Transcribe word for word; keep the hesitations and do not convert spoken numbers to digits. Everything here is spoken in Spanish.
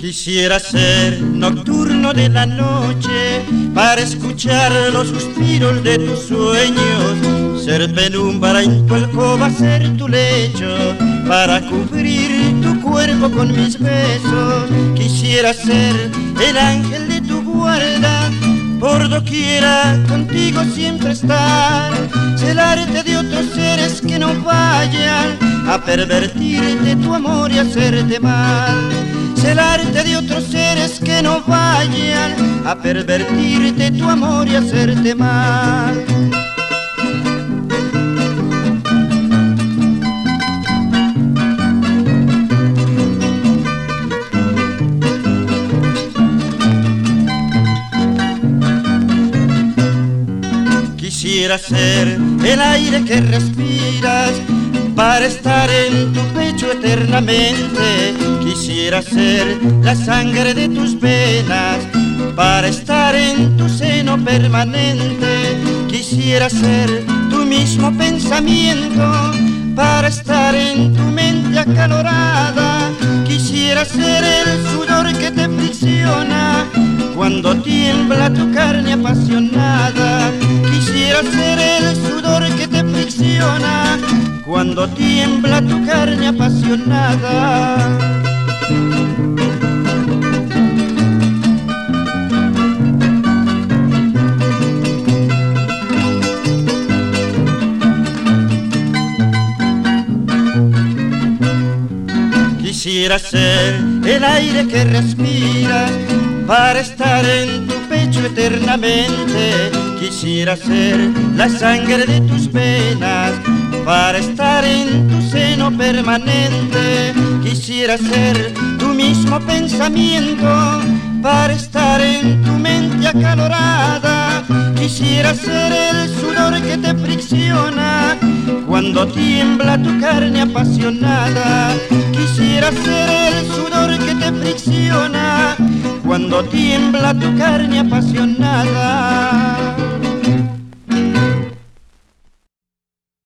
Quisiera ser nocturno de la noche para escuchar los suspiros de tus sueños, ser penumbra en tu alcoba, ser tu lecho para cubrir tu cuerpo con mis besos. Quisiera ser el ángel de tu guarda, por doquiera contigo siempre estar, celarte de otros seres que no vayan a pervertirte tu amor y hacerte mal, celarte de otros seres que no vayan a pervertirte tu amor y hacerte mal. Quisiera ser el aire que respiras para estar en tu pecho eternamente. Quisiera ser la sangre de tus venas para estar en tu seno permanente. Quisiera ser tu mismo pensamiento para estar en tu mente acalorada. Quisiera ser el sudor que te fricciona cuando tiembla tu carne apasionada. Quisiera ser el sudor que te fricciona cuando tiembla tu carne apasionada. Quisiera ser el aire que respiras para estar en tu pecho eternamente. Quisiera ser la sangre de tus venas para estar en tu seno permanente. Quisiera ser tu mismo pensamiento para estar en tu mente acalorada. Quisiera ser el sudor que te fricciona cuando tiembla tu carne apasionada. Quisiera ser el sudor que te fricciona cuando tiembla tu carne apasionada.